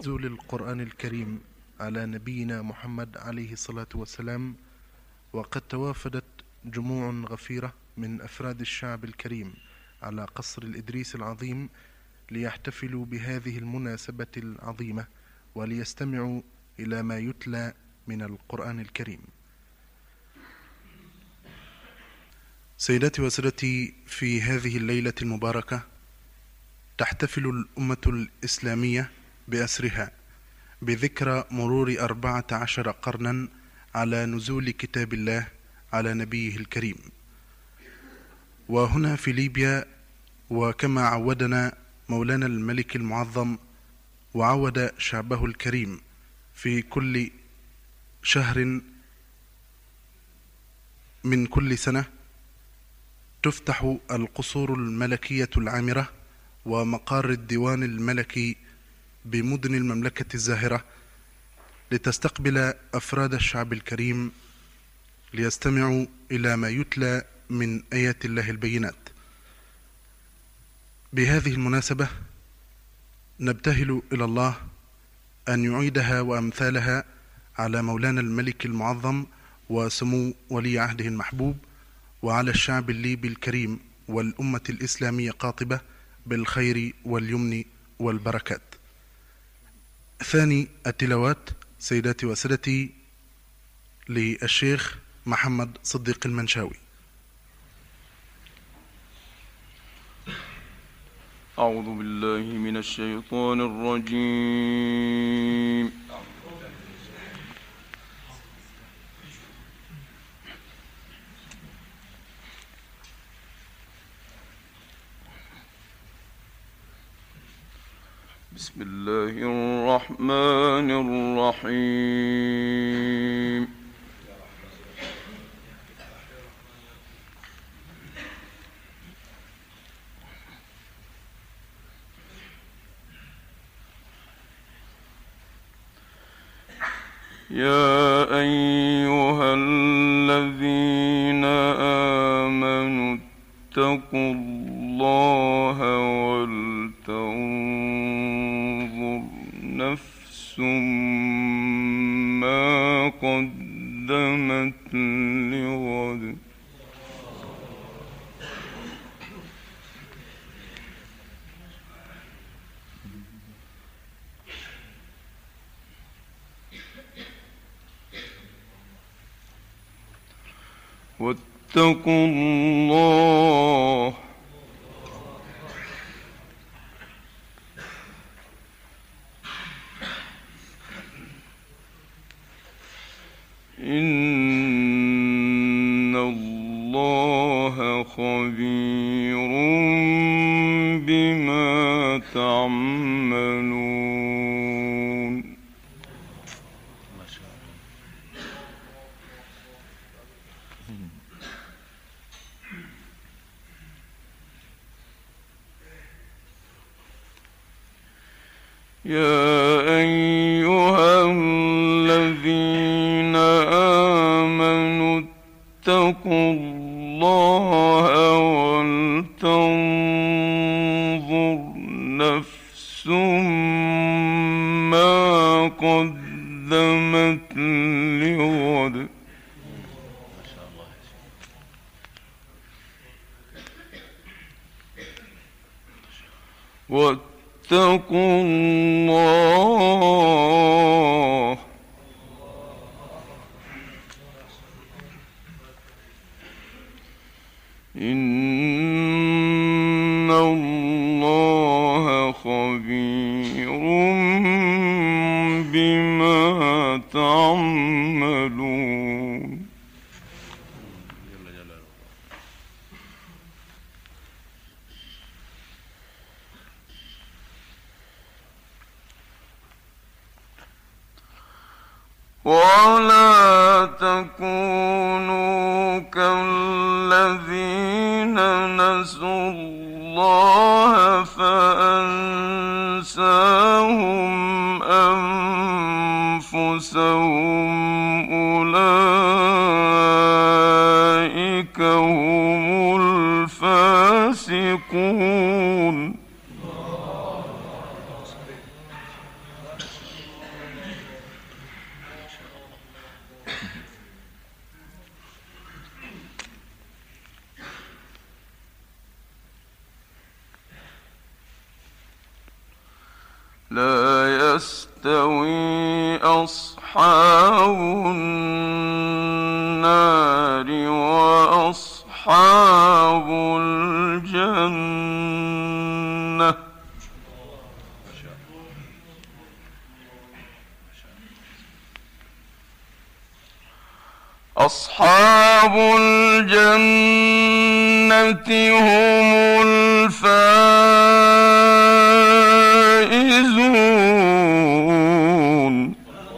نزول القرآن الكريم على نبينا محمد عليه الصلاة والسلام، وقد توافدت جموع غفيرة من أفراد الشعب الكريم على قصر الإدريس العظيم ليحتفلوا بهذه المناسبة العظيمة وليستمعوا إلى ما يتلى من القرآن الكريم. سيداتي وسادتي، في هذه الليلة المباركة تحتفل الأمة الإسلامية بأسرها بذكرى مرور 14 قرنا على نزول كتاب الله على نبيه الكريم. وهنا في ليبيا، وكما عودنا مولانا الملك المعظم وعود شعبه الكريم في كل شهر من كل سنة، تفتح القصور الملكية العامرة ومقار الديوان الملكي بمدن المملكة الزاهرة لتستقبل أفراد الشعب الكريم ليستمعوا إلى ما يتلى من آيات الله البينات. بهذه المناسبة نبتهل إلى الله أن يعيدها وأمثالها على مولانا الملك المعظم وسمو ولي عهده المحبوب، وعلى الشعب الليبي الكريم والأمة الإسلامية قاطبة بالخير واليمن والبركات. ثاني التلاوات سيداتي وسادتي للشيخ محمد صديق المنشاوي. أعوذ بالله من الشيطان الرجيم. بسم الله الرحمن الرحيم. يا أيها الذين آمنوا اتقوا الله ولتنظر نفس ما قدمت لغد. واتقوا الله إن الله خبير بما تعملون. يا أيها الذين آمنوا اتقوا الله ولتنظر نفس ما قدمت لغد. واتقوا الله إن الله خبير بما تعملون. ولا تكونوا كالذين نسوا الله فأنساهم أنفسهم أولئك هم الفاسقون. يستوي أصحاب النار وأصحاب الجنة. أصحاب الجنة هم الفائزون.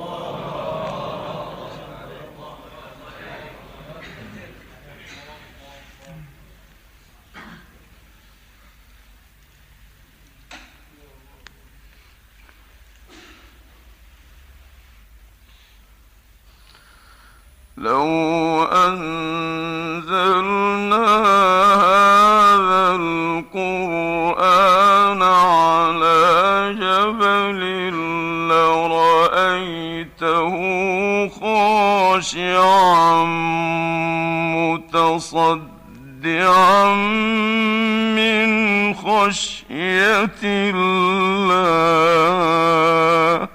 لو أنزلنا هذا القرآن على جبل لرأيته خاشعا متصدعا من خشية الله.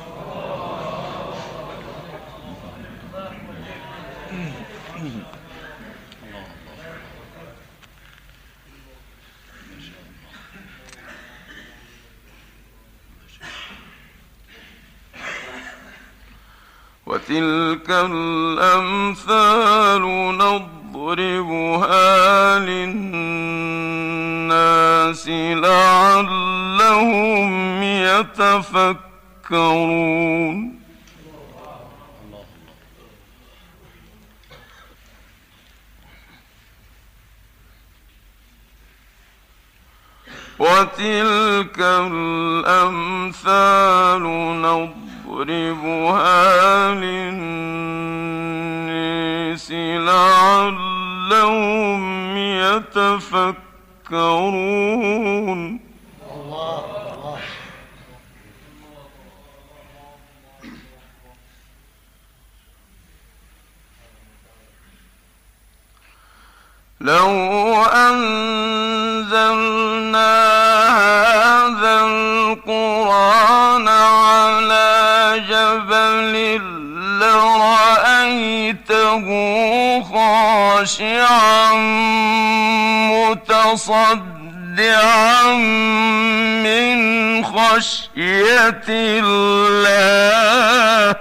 وتلك الأمثال نضربها للناس لعلهم يتفكرون. وتلك الأمثال نضربها للناس لعلهم يتفكرون. لو أنزلنا هذا القرآن على جبل لرأيته خاشعا متصدعا من خشية الله.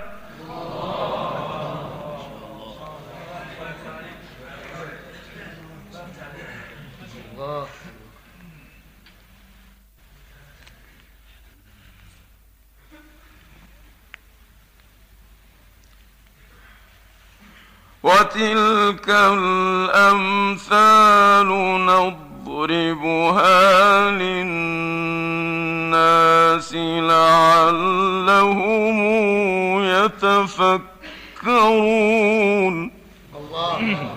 وتلك الأمثال نضربها للناس لعلهم يتفكرون. الله.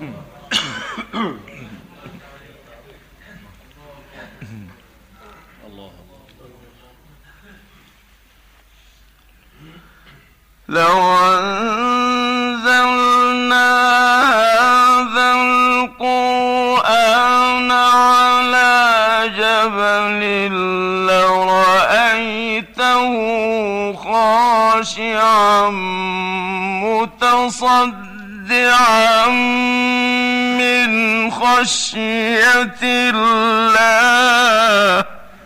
لو أنزلنا هذا القرآن على جبل لرأيته خاشعا متصدعا من خشية الله.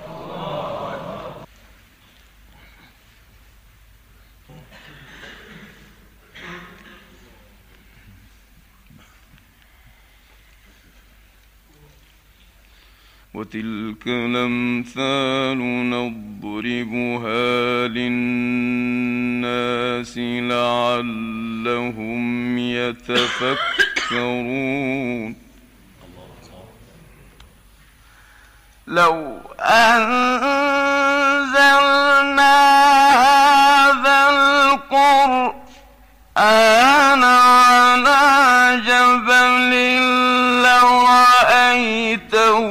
وتلك الأمثال نضربها للناس لعلهم يتفكرون. لو أنزلنا هذا القرآن على جبل لرأيته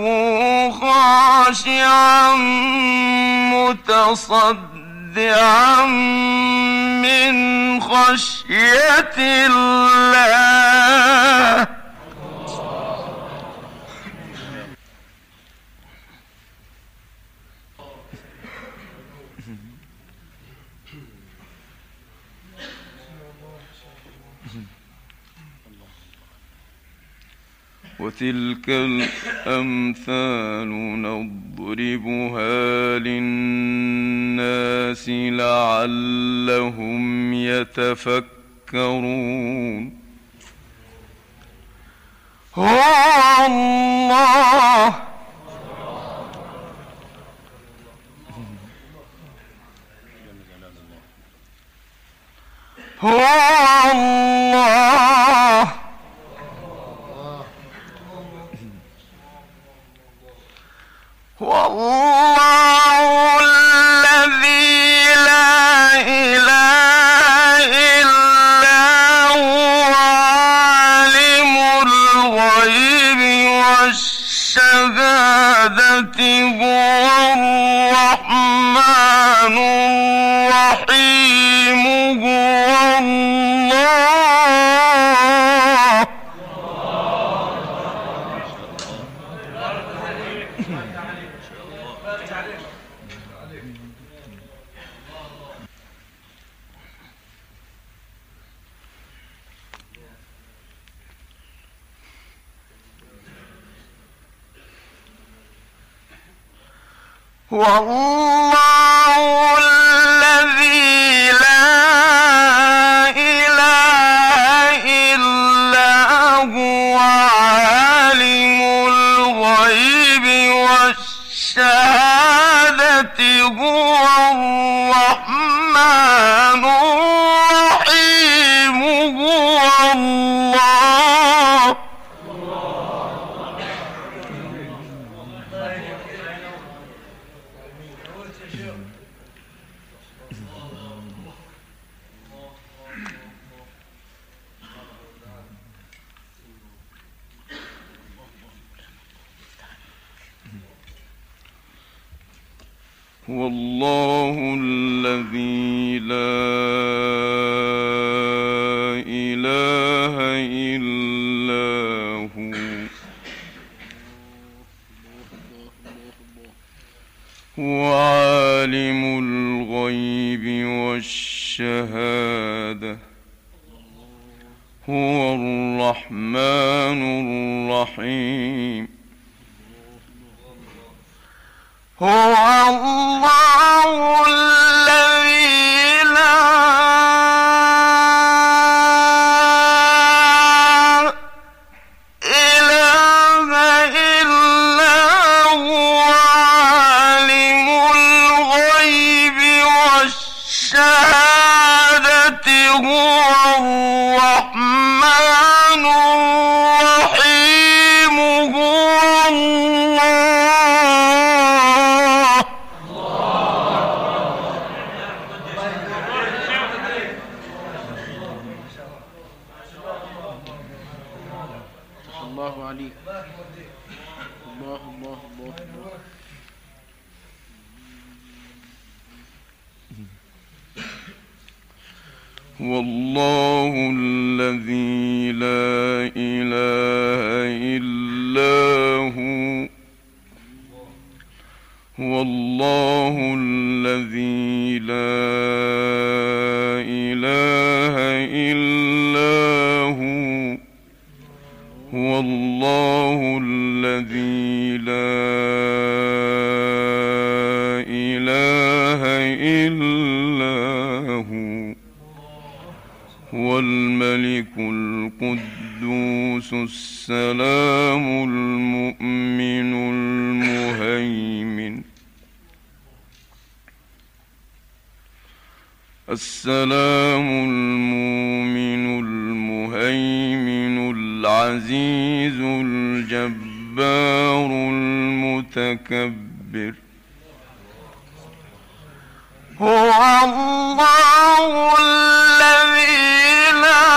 خاشعا متصدعا من خشية الله. وتلك الأمثال نضربها للناس لعلهم يتفكرون. هو الله هو الله والله الذي لا إله إلا هو عالم الغيب والشهادة هو الرحمن الرحيم هو الله والله الذي لا إله إلا هو عالم الغيب والشهادة هو الرحمن الرحيم هو الله هو الله الذي لا إله إلا هو هو عالم الغيب والشهادة هو الرحمن الرحيم هو الله الذي لا إله إلا هو عالم الغيب والشهادة هو الرحمن الرحيم هو الله الله عليك. الله الله الله الله. هو الله الذي لا إله إلا هو هو الله الذي لا إله إلا هو هو الله الذي لا إله إلا هو هو الملك القدوس السلام المؤمن المهيمن السلام المؤمن المهيمن العزيز الجبار المتكبر هو الله الذي لا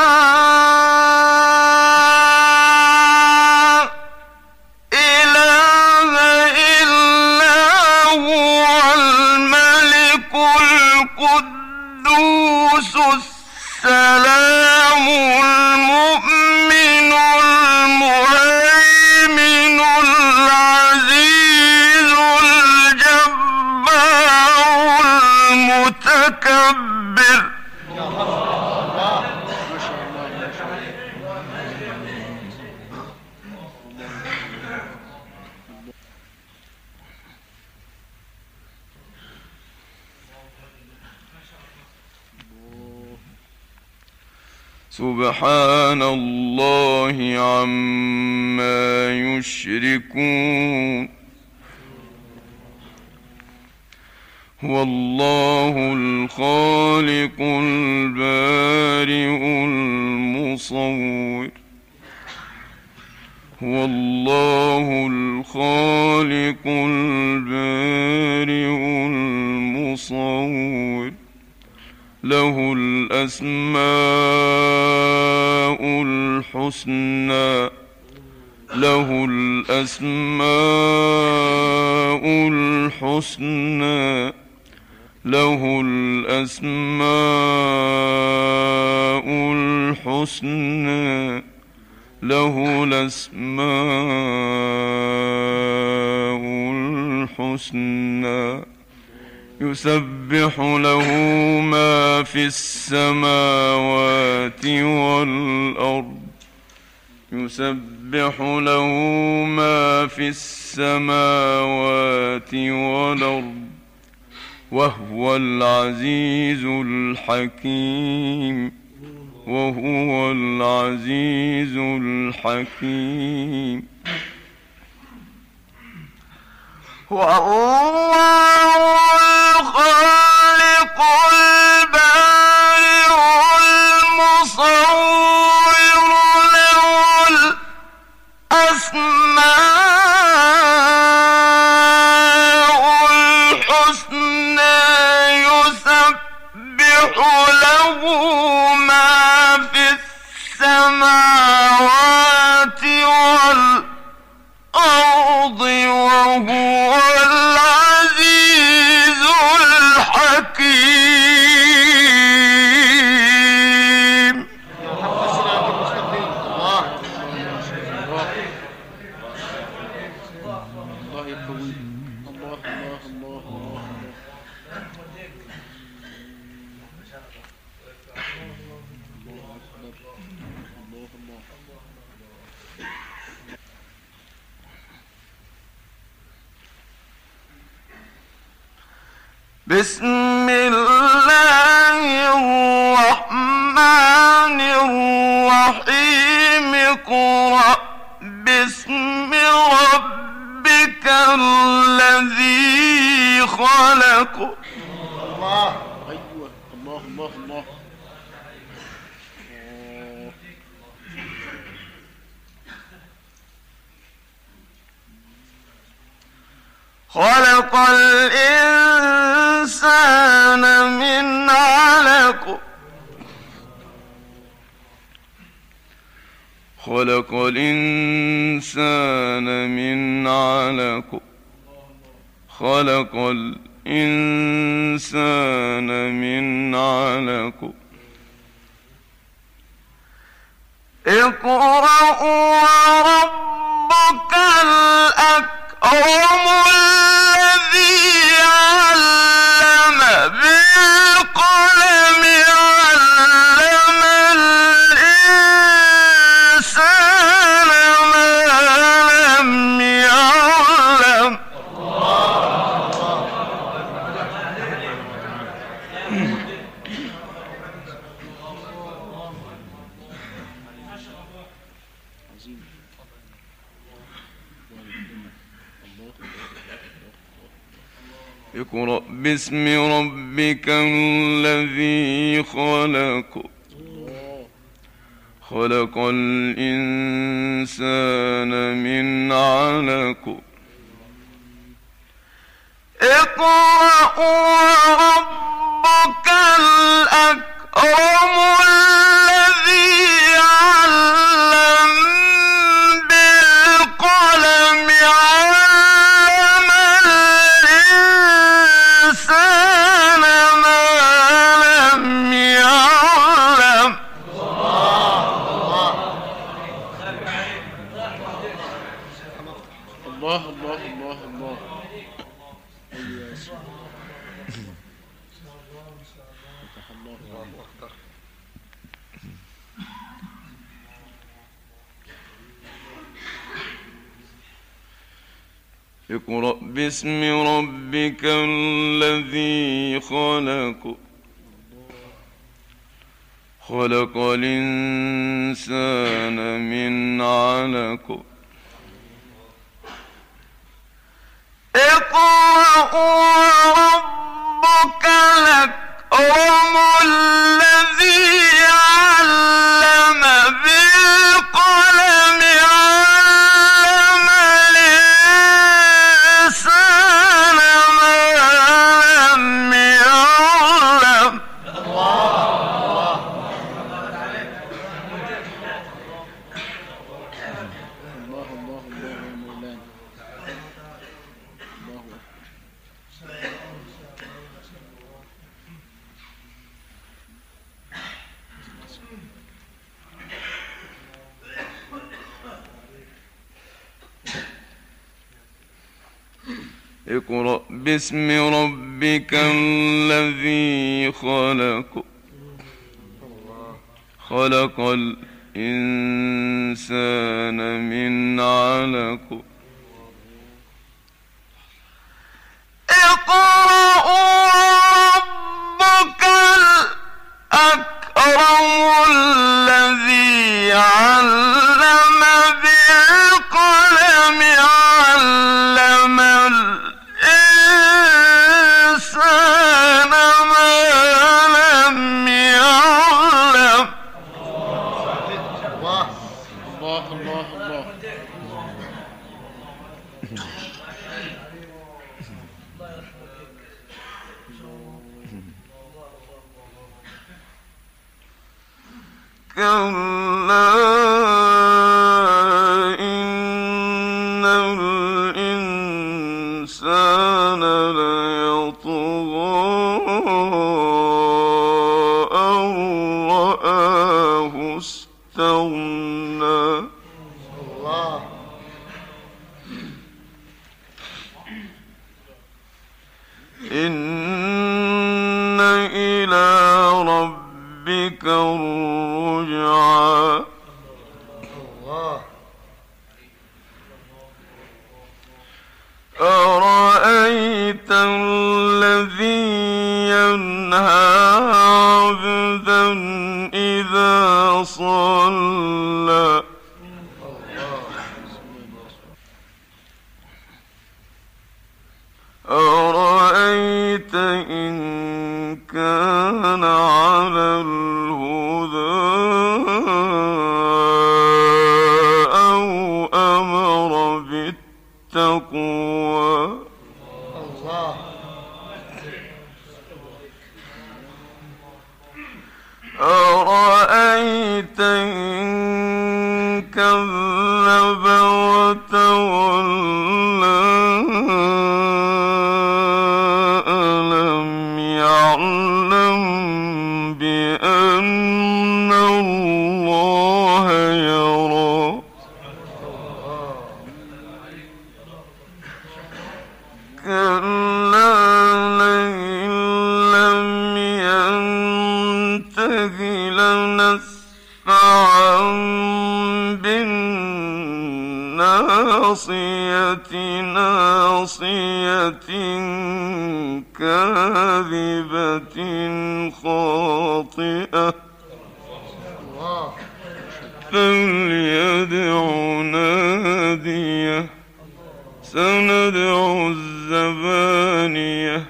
إله إلا هو الملك القدوس السلام المؤمن المهيمن العزيز الجبار المتكبر سبحان الله عما يشركون هو الله الخالق البارئ المصور هو الله الخالق البارئ المصور له الأسماء الحسنى له الأسماء الحسنى له الأسماء الحسنى له الأسماء الحسنى يسبح له ما في السماوات والأرض يسبح له ما في السماوات والأرض وهو العزيز الحكيم وهو العزيز الحكيم والله الخالق البارئ المصور له الأسماء الحسنى يسبح له ما في السماوات والأرض وهو العزيز الحكيم الله يقوي الله الله الله الله بسم الله الرحمن الرحيم اقرأ باسم ربك الذي خلق الله أيوة الله الله الله خلق الإنسان من علق خلق الإنسان من علق خلق الإنسان من علق اقرأ وربك الأكرم الذي علم بالقلم علم الإنسان ما لم يعلم اقرأ باسم ربك الذي خلق خلق الإنسان من علق اقرأ وربك الأكرم الذي علم بالقلم علم الإنسان ما لم يعلم الله الله الله الله أيوة يا سيدي فتح الله عليك. اقرأ باسم ربك الذي خلق خلق الإنسان من علق اقرأ وربك الأكرم الذي علم بالقلم علم الإنسان ما لم يعلم. اقرأ باسم ربك الذي خلق خلق الإنسان من علق اقرأ ربك الأكرم الذي علم بالقلم علم الإنسان ما لم يعلم. الله الله الله. كلا إن الإنسان ليطغى أن رآه استغنى. إن إلى ربك الرجعى. أرأيت الذي ينهى عبدا إذا صلى. أرأيت إن كان على الهدى أو أمر بالتقوى. أرأيت إن كذب وتولى ألم يعلم بأن الله يرى. كلا لئن لم ينته لنسفعا بالناصية ناصية كاذبة خاطئة فليدع ناديه سندع الزبانية.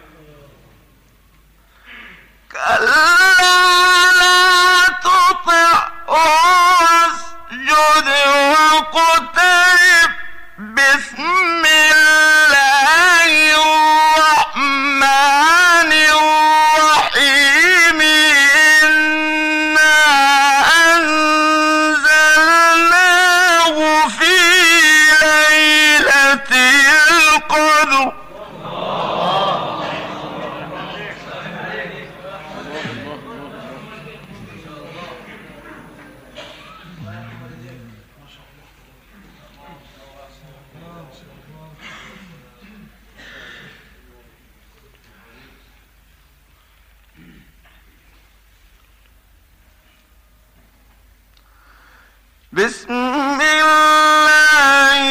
كلا لا تطعه واسجد واقترب. بسم الله الرحمن الرحيم. إنا أنزلناه في ليلة القدر. بسم الله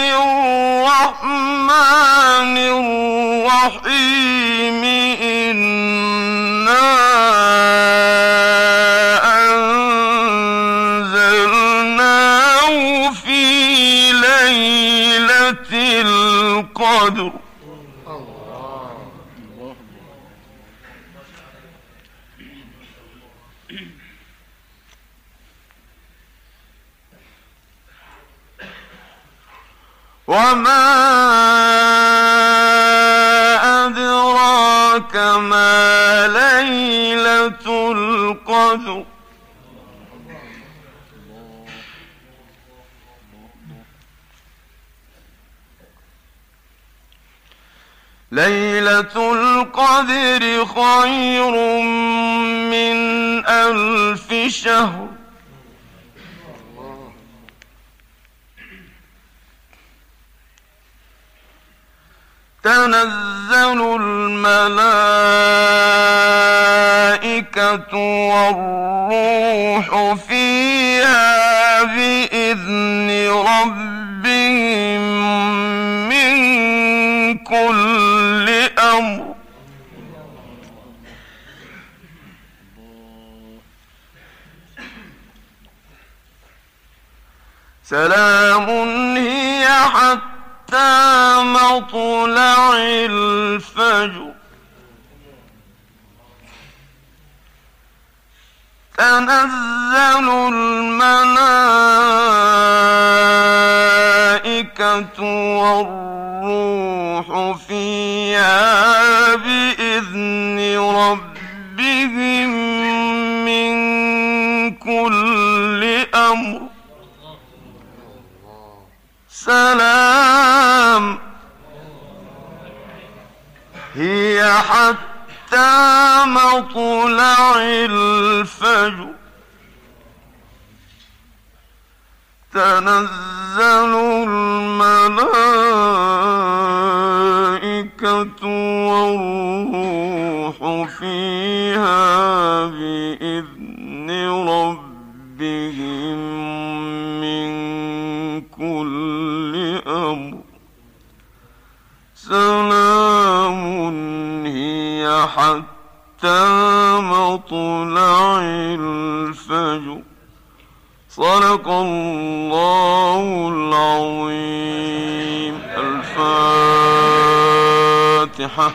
الرحمن الرحيم. إنا أنزلناه القدر وما أدراك ما ليلة القدر ليلة القدر خير من 1000 شهر تنزل الملائكة والروح فيها بإذن ربهم من كل أمر سلام هي حتى مطلع الفجر تنزل الملائكة والروح فيها بإذن ربهم من كل أمر سلام هي حتى مطلع الفجر تنزل الملائكة والروح فيها بإذن ربهم من كل أمر سلام هي حتى مطلع الفجر صدق الله العظيم. الفاتحة.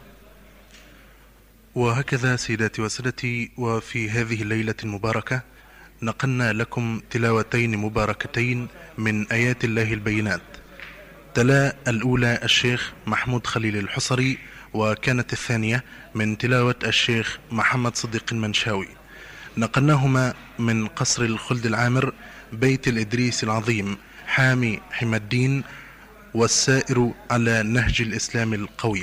وهكذا سيداتي وسادتي، وفي هذه الليلة المباركة نقلنا لكم تلاوتين مباركتين من آيات الله البينات. تلا الأولى الشيخ محمود خليل الحصري، وكانت الثانية من تلاوة الشيخ محمد صديق المنشاوي. نقلناهما من قصر الخلد العامر بيت الإدريس العظيم حامي حمى الدين والسائر على نهج الإسلام القويم.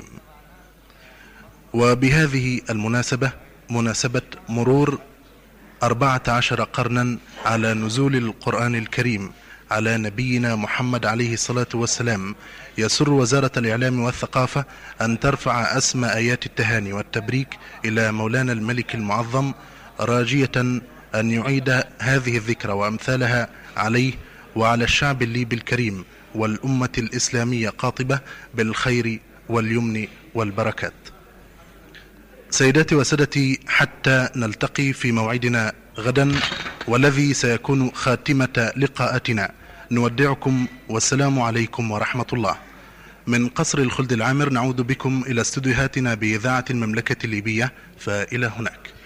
وبهذه المناسبة، مناسبة مرور 14 قرنا على نزول القرآن الكريم على نبينا محمد عليه الصلاة والسلام، يسر وزارة الإعلام والثقافة أن ترفع أسمى آيات التهاني والتبريك إلى مولانا الملك المعظم، راجية أن يعيد هذه الذكرى وأمثالها عليه وعلى الشعب الليبي الكريم والأمة الإسلامية قاطبة بالخير واليمن والبركات. سيداتي وسادتي، حتى نلتقي في موعدنا غدا والذي سيكون خاتمة لقاءاتنا، نودعكم والسلام عليكم ورحمة الله. من قصر الخلد العامر نعود بكم إلى استوديوهاتنا بإذاعة المملكة الليبية، فإلى هناك.